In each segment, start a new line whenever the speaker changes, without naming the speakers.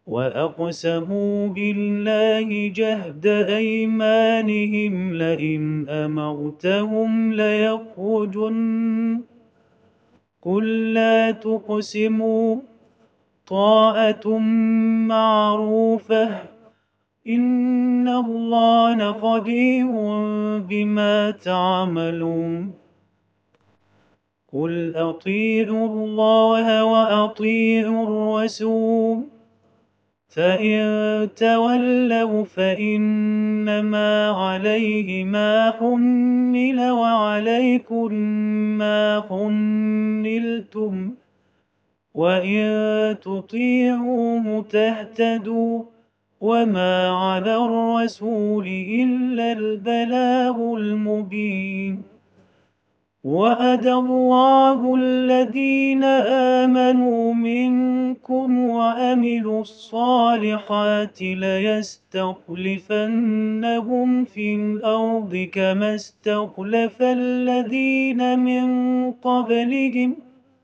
وأقسموا بالله جهد أيمانهم لئن أمرتهم ليخرجن قل لا تقسموا طاعة معروفة إن الله خبير بما تعملون قل أطيعوا الله وأطيعوا الرسول فإن تولوا فإنما عليه ما حمل وعليكم ما حملتم وإن تطيعوه تهتدوا وما على الرسول إلا البلاغ المبين وعد الله الذين آمنوا منكم وعملوا الصالحات ليستخلفنهم في الأرض كما استخلف الذين من قبلهم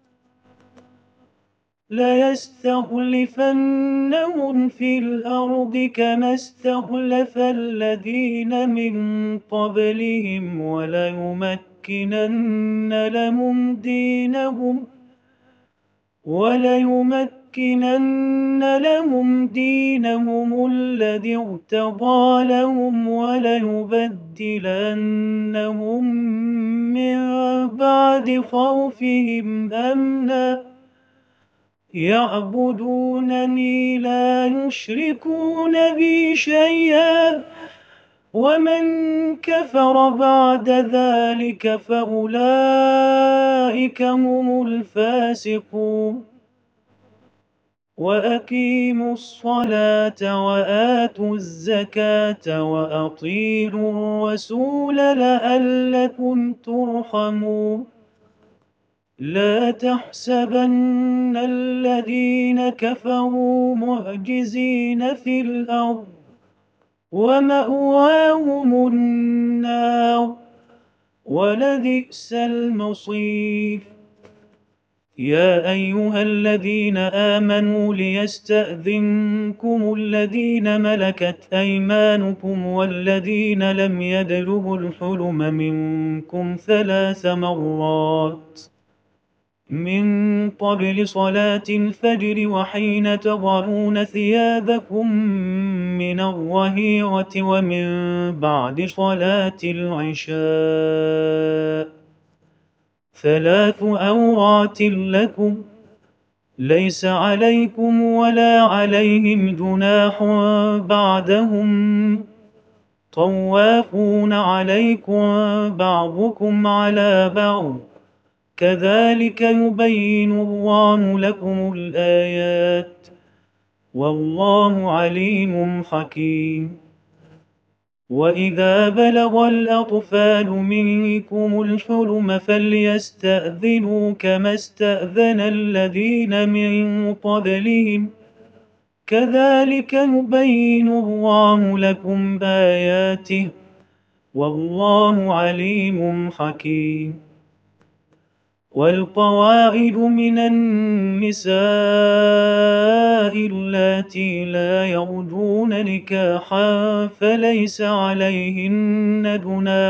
ليستخلفنهم في الأرض كما استخلف الذين من قبلهم وليمكنن لهم دينهم الذي ارتضى لهم وليبدلنهم من بعد خوفهم أمنا يعبدونني لا يشركون بي شيئا ومن كفر بعد ذلك فأولئك هم الفاسقون وأقيموا الصلاة وآتوا الزكاة وأطيعوا الرسول لعلكم ترحمون لا تحسبن الذين كفروا معجزين في الأرض ومأواهم النار ولبئس المصير يا أيها الذين آمنوا ليستأذنكم الذين ملكت أيمانكم والذين لم يبلغوا الحلم منكم 3 مرات من قبل صلاة الفجر وحين تضعون ثيابكم من الظهيرة ومن بعد صلاة العشاء 3 عورات لكم ليس عليكم ولا عليهم جناح بعدهم طوافون عليكم بعضكم على بعض كذلك يبين الله لكم الآيات والله عليم حكيم وإذا بلغ الأطفال منكم الحلم فليستأذنوا كما استأذن الذين من قبلهم كذلك يبين الله لكم آياته والله عليم حكيم والقواعد من النساء اللاتي لا يرجون نكاحا فليس عليهن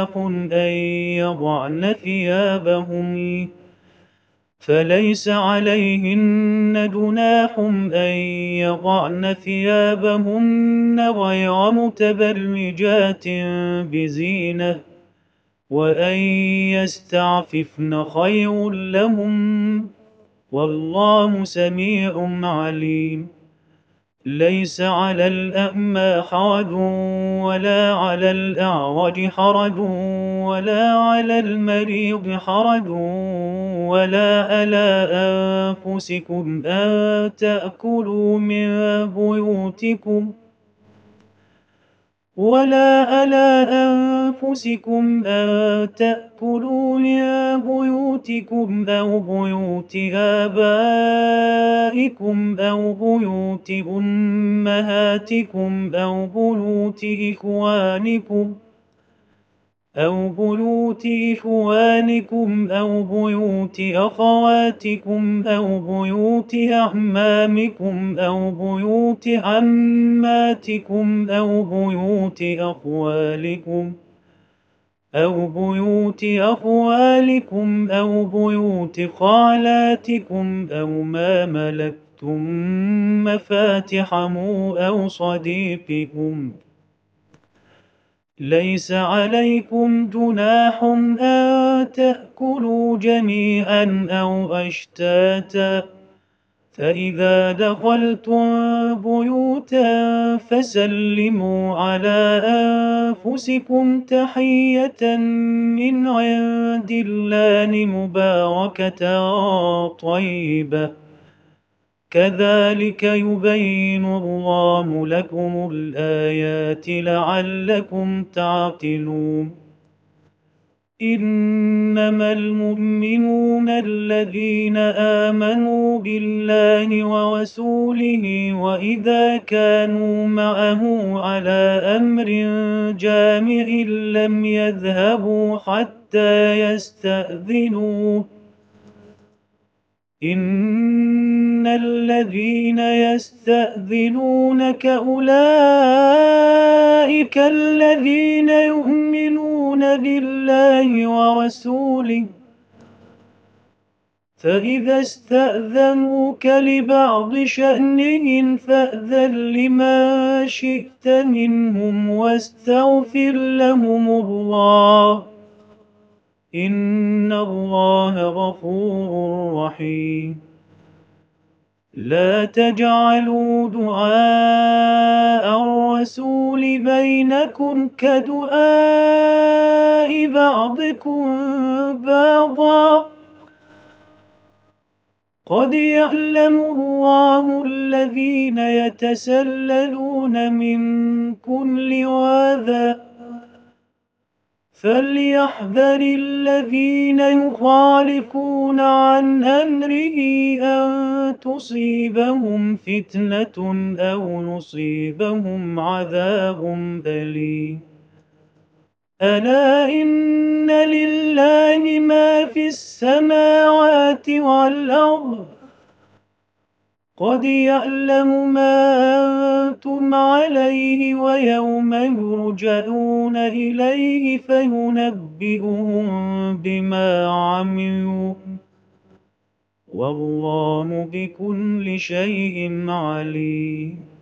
جناح أن يضعن ثيابهن غير متبرجات بزينة وأن يستعففن خير لهم والله سميع عليم ليس على الأعمى حرج ولا على الأعرج حرج ولا على المريض حرج ولا على أنفسكم أن تأكلوا من بيوتكم أو بيوت آبائكم أو بيوت أمهاتكم أو بيوت إخوانكم أو بيوت إخوانكم أو بيوت أخواتكم أو بيوت أعمامكم أو بيوت عماتكم أو بيوت أخوالكم أو بيوت أخوالكم أو بيوت خالاتكم أو ما ملكتم مفاتحه أو صديقكم. ليس عليكم جناح أن تأكلوا جميعا أو أشتاتا، فإذا دخلتم بيوتا فسلموا على أنفسكم تحية من عند الله مباركة طيبة، كذلك يبين الله لكم الآيات لعلكم تعقلون. إنما المؤمنون الذين آمنوا بالله ورسوله وإذا كانوا معه على أمر جامع لم يذهبوا حتى يستأذنوه. إن الذين يستأذنونك أولئك الذين يؤمنون بالله ورسوله، فإذا استأذنوك لبعض شأنهم فأذن لما شئت منهم واستغفر لهم الله، إن الله غفور رحيم. لا تجعلوا دعاء الرسول بينكم كدعاء بعضكم بعضا، قد يعلم الله الذين يتسللون منكم لواذا، فليحذر الذين يخالفون عن أمره أن تصيبهم فتنة أو يصيبهم عذاب أليم. ألا إن لله ما في السماوات والأرض، قد يعلم ما أنتم عليه ويوم يرجعون إليه فينبئهم بما عملوا، والله بكل شيء عليم.